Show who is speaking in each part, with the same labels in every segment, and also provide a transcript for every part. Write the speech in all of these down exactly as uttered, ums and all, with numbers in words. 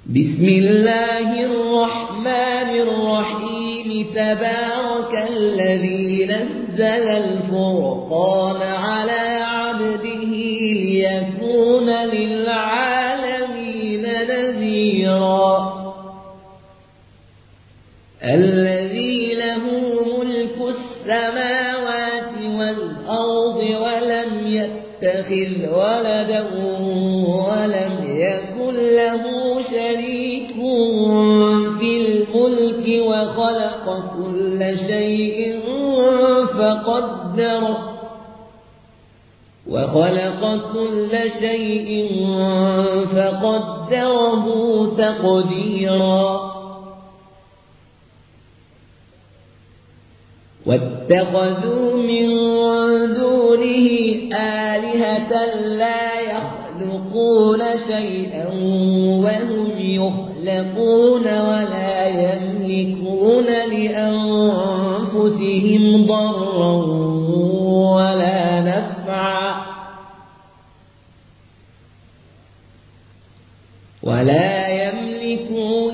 Speaker 1: بسم الله الرحمن الرحيم تبارك الذي نزل الفرقان على عبده ليكون للعالمين نذيرا الذي له ملك السماوات والأرض ولم يتخذ ولدا ولم يكن له شريك في الملك وخلق كل شيء فقدره وخلق كل شيء فقدره تقديرا واتخذوا من دونه آلهة لا يخلقون شيئا وهم يخلقون ولا يملكون لأنفسهم ضرا ولا نفعا ولا يملكون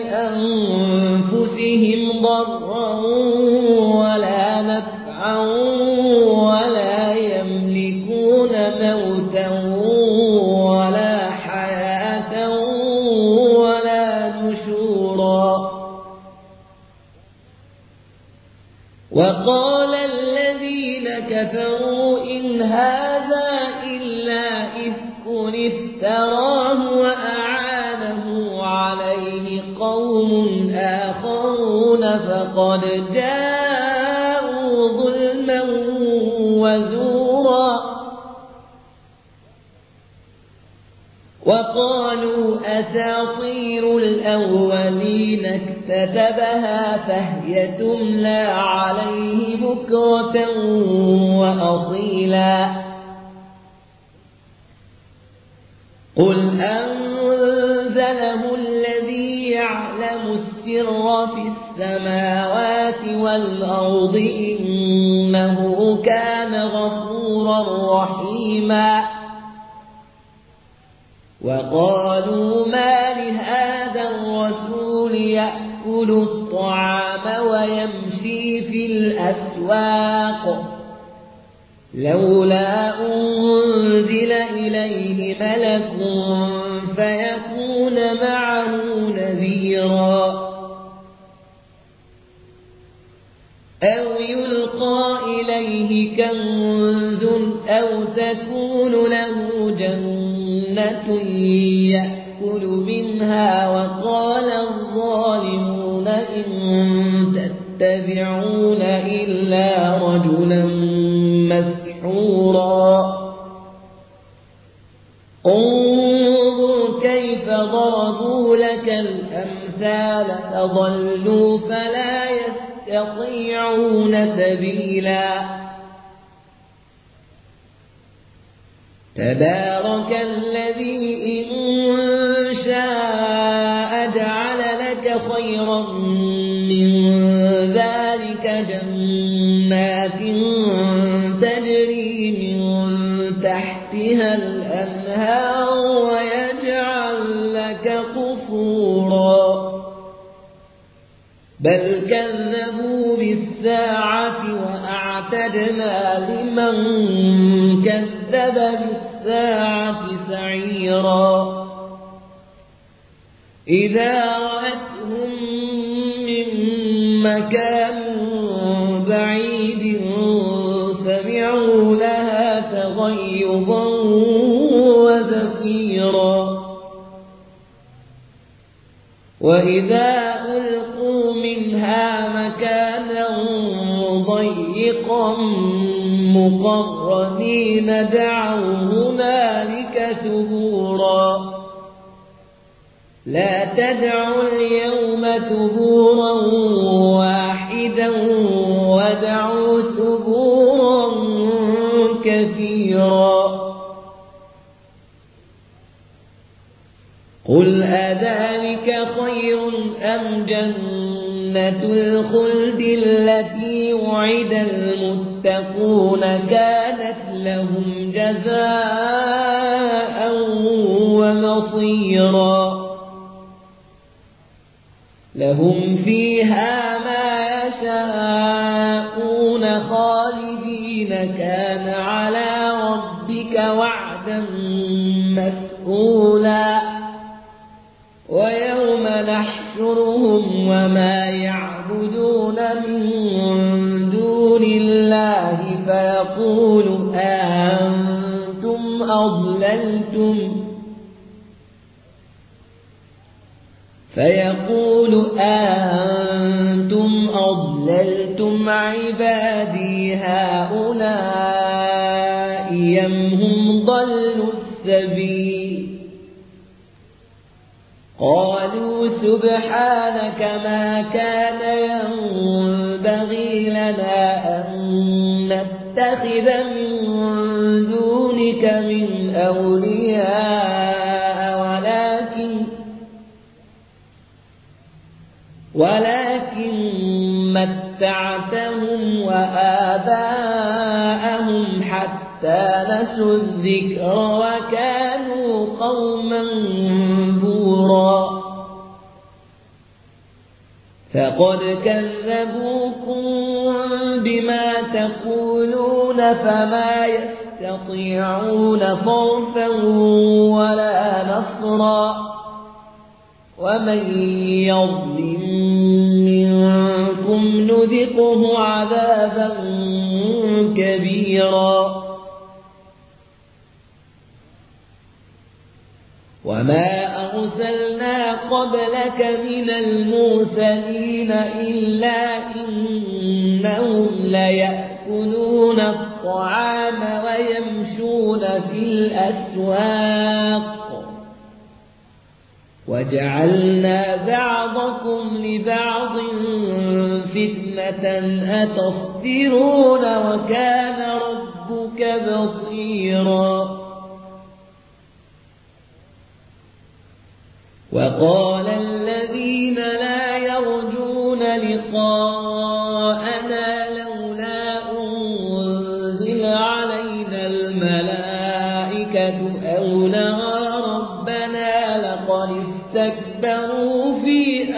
Speaker 1: لأنفسهم ضرا ولا نفعا ولا يملكون موتا ولا حياة ولا نشورا وقال الذين كفروا إن هذا إلا إفك افتراه وأعانه عليه قوم آخرون فقد جاءوا ظلما وزورا وقالوا أساطير الأولين اكتتبها فهي تملى عليه بكرة وأصيلا قل أنزله الذي يعلم السر في السماوات والأرض إنه كان غفورا رحيما وقالوا ما لهذا الرسول يأكل الطعام ويمشي في الأسواق لولا أنزل إليه ملك فيكون معه نذيرا أو يلقى إليه كنز أو تكون له جنة يأكل منها وقال الظالمون إن تتبعون إلا رجلا مسحورا انظر كيف ضربوا لك الأمثال فضلوا فلا يستطيعون سبيلا تبارك الذي إن شاء جعل لك خيرا من ذلك جنات تجري من تحتها الأنهار ويجعل لك قصورا بل كذبوا بالساعة وأعتدنا لمن كذب بالساعة سعيرا إذا رأتهم من مكان بعيد سمعوا لها تغيظا وزفيرا وإذا ألقوا منها مكانا ضيقا مقرنين دعوا هنالك ثبورا لا تدعوا اليوم ثبورا واحدا ودعوا ثبورا كثيرا قل أذلك خير أم جنة الخلد التي وعد المتقون كانت لهم جزاء ومصيرا لهم فيها ما يشاءون خالدين كان على ربك وعدا مسئولا ويوم نحشرهم وما يعبدون من دون الله فيقول أأنتم أضللتم فيقول أأنتم أضللتم عبادي هؤلاء أم هم ضلوا السبيل قالوا سبحانك ما كان ينبغي لنا أن نتخذ من دونك من أولياء ولكن ولكن متعتهم وآباءهم حتى نسوا الذكر وكانوا قوما بورا فقد كذبوكم بما تقولون فما يستطيعون صرفا ولا نصرا ومن يظلم منكم نذقه عذابا كبيرا وما أرسلنا قبلك من المرسلين إلا إنهم ليأكلون الطعام ويمشون في الأسواق وجعلنا بعضكم لبعض فتنة أتصبرون وكان ربك بصيرا وقال الذين لا يرجون لقاءنا لولا أنزل علينا الملائكة أو نرى ربنا لقد استكبروا في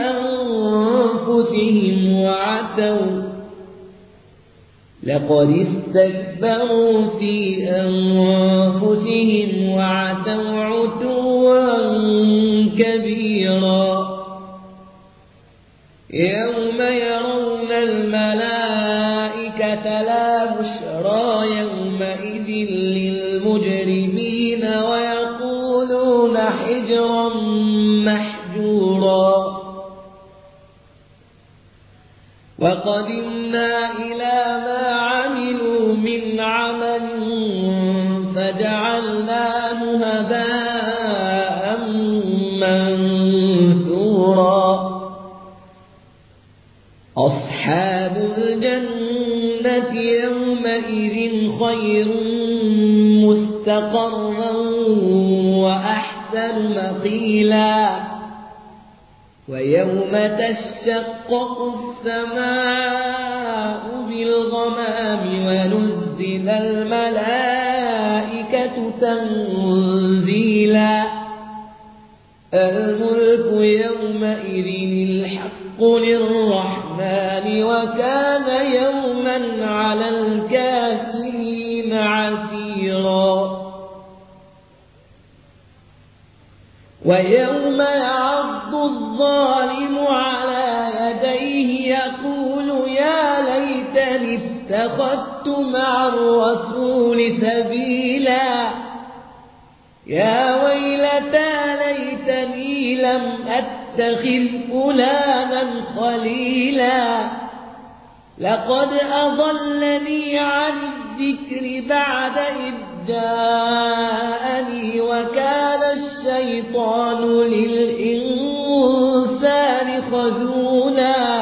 Speaker 1: أنفسهم وعتوا لقد استكبروا في أنفسهم وعتوا عتوا كبيرا يوم يرون الملائكة لا بشرى يومئذ للمجرمين ويقولون حجرا محجورا وقدمنا إلى ما عملوا من عمل فجعلناه هباء منثورا أصحاب الجنة يومئذ خير مستقرا وأحسن مقيلا ويوم تشقق السماء بالغمام ونزل الملائكة تنزيلا الملك يومئذ الحق للرحمن وكان يوما على الكافرين عسيرا ويوم يعض الظالم على يديه يقول يا ليتني اتخذت مع الرسول سبيلا يا ويلتى ليتني لم أتخذ فلانا خليلا لقد أضلني عن الذكر بعد إذ جاءني وكان الشيطان للإنسان خذولا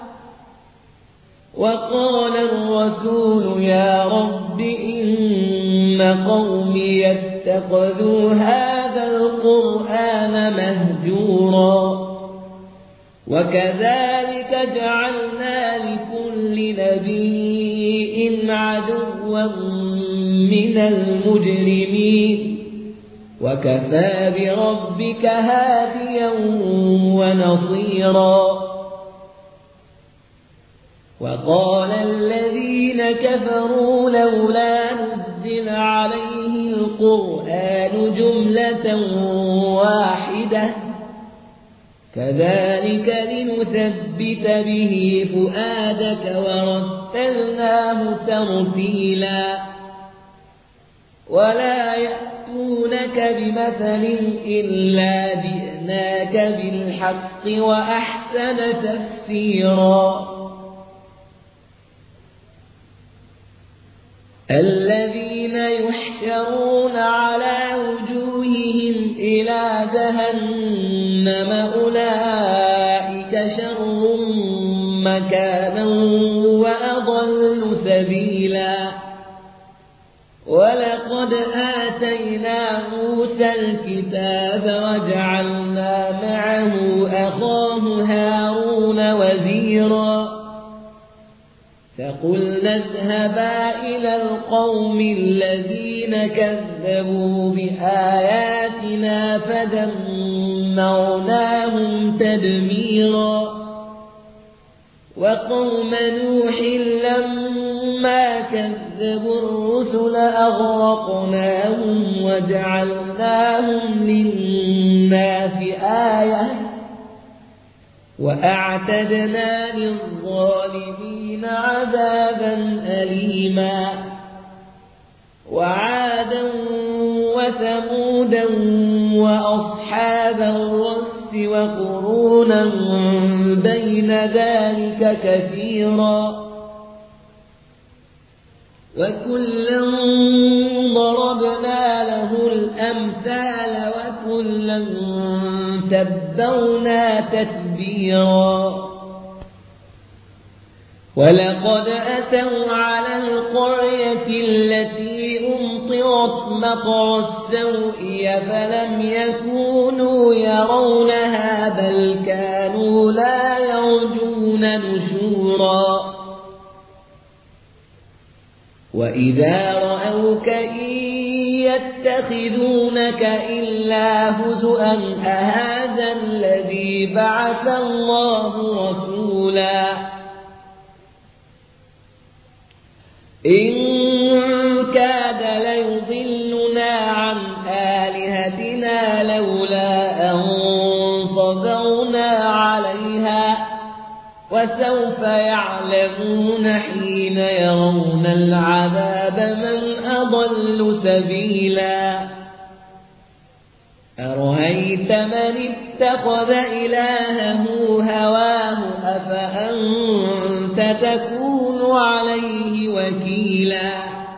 Speaker 1: وقال الرسول يا رب إن قومي اتخذوا هذا القرآن مهجورا وكذلك جعلنا لكل نبي عدوا من المجرمين وكفى بربك هاديا ونصيرا. وقال الذين كفروا لولا نزل عليه القرآن جملة واحدة كذلك لنثبت به فؤادك ورتلناه ترتيلا. ولا يأتونك بمثل إلا جئناك بالحق وأحسن تفسيرا. الذين يحشرون على وجوههم إلى جهنم أولئك شر مكانا وأضل سبيلا. ولقد آتينا موسى الكتاب وجعلنا معه أخاه هارون وزيرا. فقلنا اذهبا إلى القوم الذين كذبوا بآياتنا فدمرناهم تدميرا. وقوم نوح لما كذبوا الرسل أغرقناهم وجعلناهم للناس آية وأعتدنا للظالمين عذابا أليما. وعادا وثمودا وأصحاب الرس وقرونا بين ذلك كثيرا. وكلا ضربنا له الأمثال وكلا تبرنا تتبيرا. ولقد أتوا على القرية التي أمطرت مطر السوء فلم يكونوا يرونها بل كانوا لا يرجون نشورا. وإذا رأوك إن يتخذونك إلا هزؤا أهذا الذي بعث الله رسولا. إن كاد ليضلنا عن آلهتنا لولا أن صبرنا عليها وسوف يعلمون حين يرون العذاب من أضل سبيلا. أرأيت من اتخذ إلهه هواه أفأنت تكون عليه وكيلا.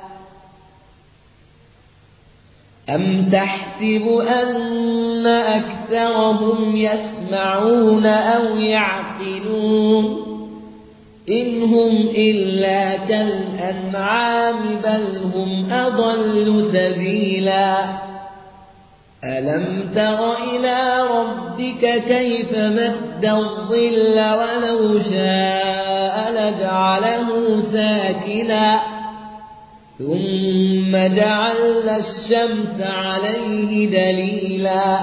Speaker 1: أم تحسب أن أكثرهم يسمعون أو يعقلون إن هم إلا كالأنعام بل هم أضل سبيلا. ألم تر إلى ربك كيف مد الظل ولو شاء لجعله ساكنا ثم جعلنا الشمس عليه دليلا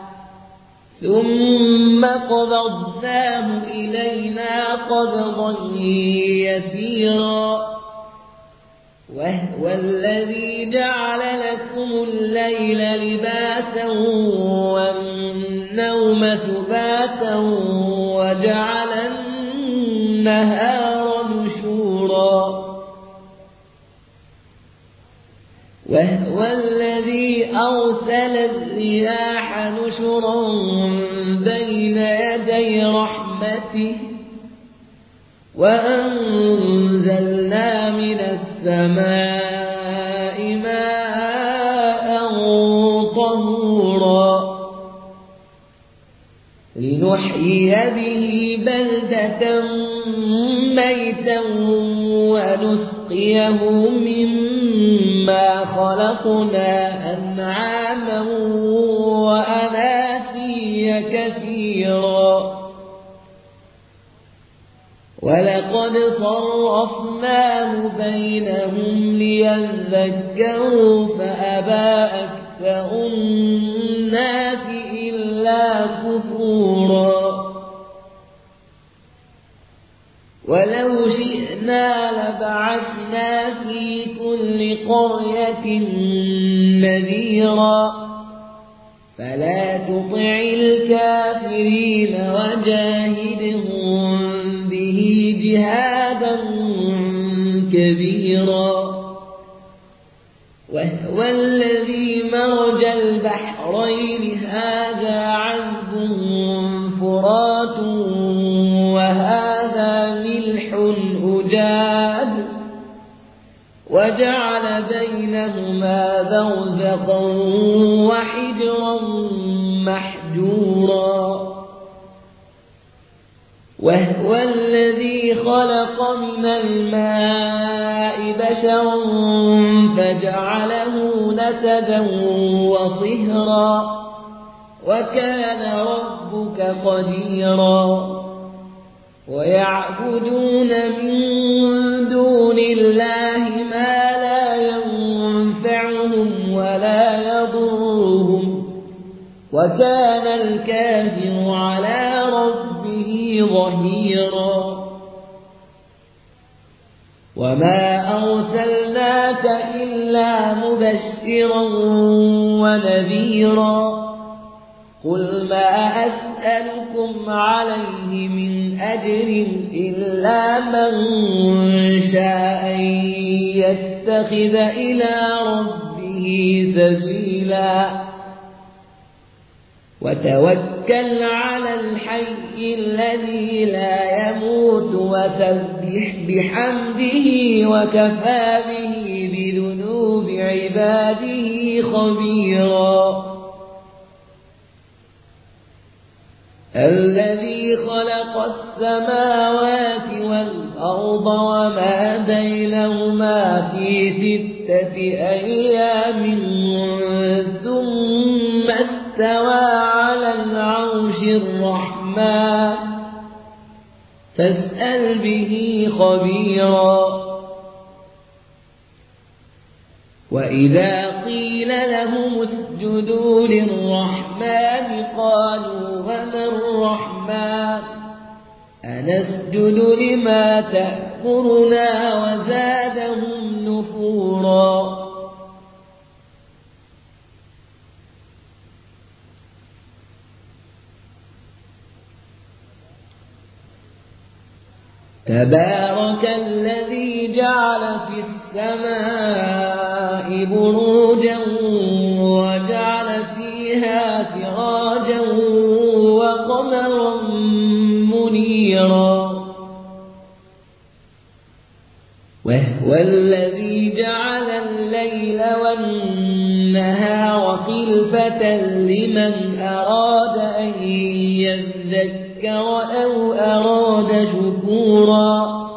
Speaker 1: ثم قبضناه إلينا قبضا يسيرا. وهو الذي جعل لكم الليل لباسا والنوم سباتا وجعل النهار نشورا. وهو الذي أرسل الرياح نشرا بين يدي رحمته وأنزلنا من السماء ماء طهورا لنحيي به بلدة ميتا ونسقيه مما خلقنا أنعاما وأناسيا كثيرا. ولقد صرفناه بينهم ليذكروا فأبى أكثر الناس إلا كفورا. ولو شئنا لبعثنا في كل قرية نذيرا فلا تطع الكافرين وجاهدهم به جهادا كبيرا وهو الذي مرج البحرين هذا عذب فرات وهذا ملح أجاج وجعل بينهما برزخا وحجرا محجورا وهو الذي خلق من الماء بشرا فجعله نسبا وصهرا وكان ربك قديرا ويعبدون من دون الله ما لا ينفعهم ولا يضرهم وكان الكافر على ربه ظهيرا وما أرسلناك إلا مبشرا ونذيرا قل ما أسألكم عليه من أجر إلا من شاء أن يتخذ إلى ربه سبيلا وتوكل على الحي الذي لا يموت وسبح بحمده وكفى به بذنوب عباده خبيرا الذي خلق السماوات والأرض وما بينهما في ستة أيام ثم استوى على العرش الرحمن فاسأل به خبيرا وإذا قيل لهم اسجدوا للرحمن قالوا وما الرحمن أنسجد لما تأمرنا وزادهم نفورا تبارك الذي جعل في السماء بروجا وجعل فيها سراجا وقمرا منيرا وهو الذي جعل الليل والنهار خلفة لمن أراد أن يذكر أو أراد شكورا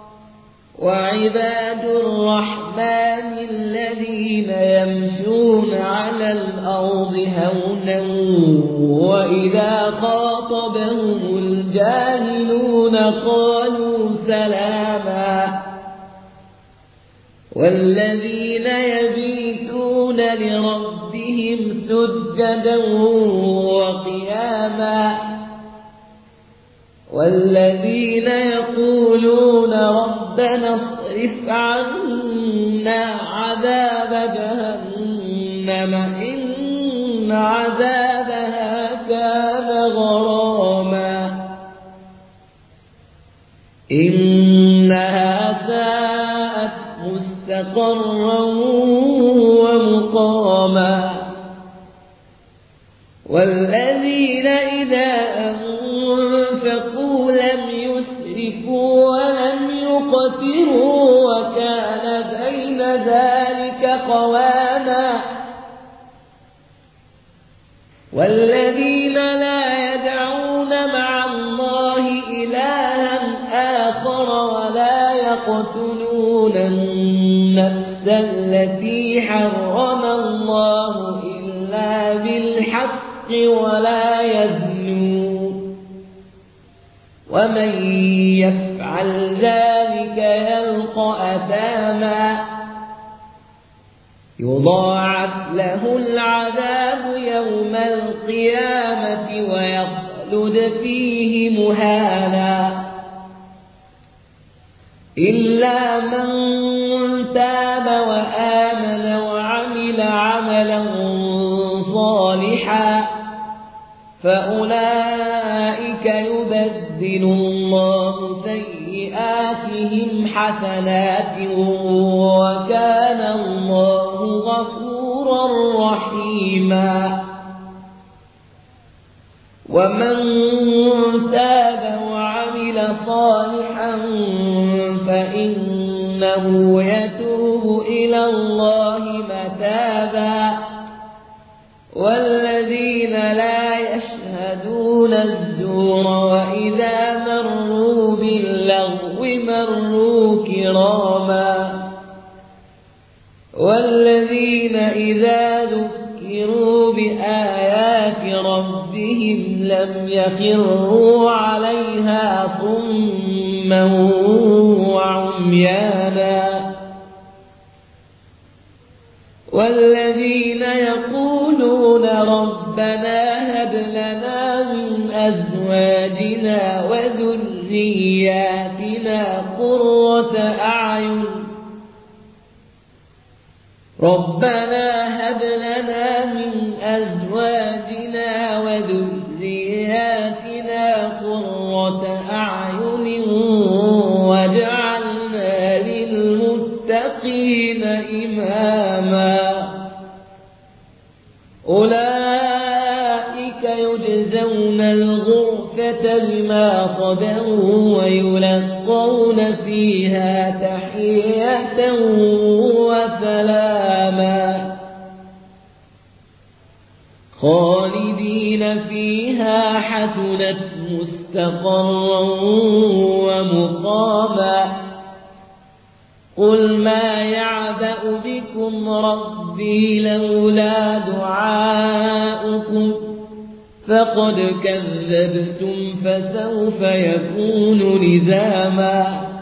Speaker 1: وعباد الرحمن الذين يمشون على الأرض هونا وإذا خاطبهم الجاهلون قالوا سلاما والذين يبيتون لربهم سجدا وقياما والذين يقولون ربنا اصرف عنا عذاب جهنم إن عذابها كان غراما إنها ساءت مستقرا ومقاما والذين إذا أنفقوا لم يسرفوا ولم يقتروا وكان بين ذلك قواما والذين لا يدعون مع الله إلها آخر ولا يقتلون النفس التي حرم الله إلا بالحق ولا يزنون ومن يفعل ذلك يلقى أثاما يضاعف له العذاب يوم القيامة ويخلد فيه مهانا إلا من تاب وآمن وعمل عملا صالحا فأولئك يبدل الله سيئاتهم حسنات وكان الله غفورا رحيما. ومن تاب وعمل صالحا فإنه يتوب إلى الله متابا. والذين لا يشهدون الزور وإذا مروا باللغو مروا كراما. والذين إذا ذكروا بآيات ربهم لم يخروا عليها صما وعميانا. والذين يقولون ربنا هب لنا من أزواجنا وذرياتنا قرة أعين ربنا هب لنا من أزواجنا وذرياتنا قرة أعين واجعلنا للمتقين إماما. أولئك يجزون الغرفة بما صبروا ويلقون فيها تحية وسلاما خالدين فيها حسنت مستقرا ومقاما. قل ما يعبأ بكم ربي لولا دعاؤكم فقد كذبتم فسوف يكون لزاما.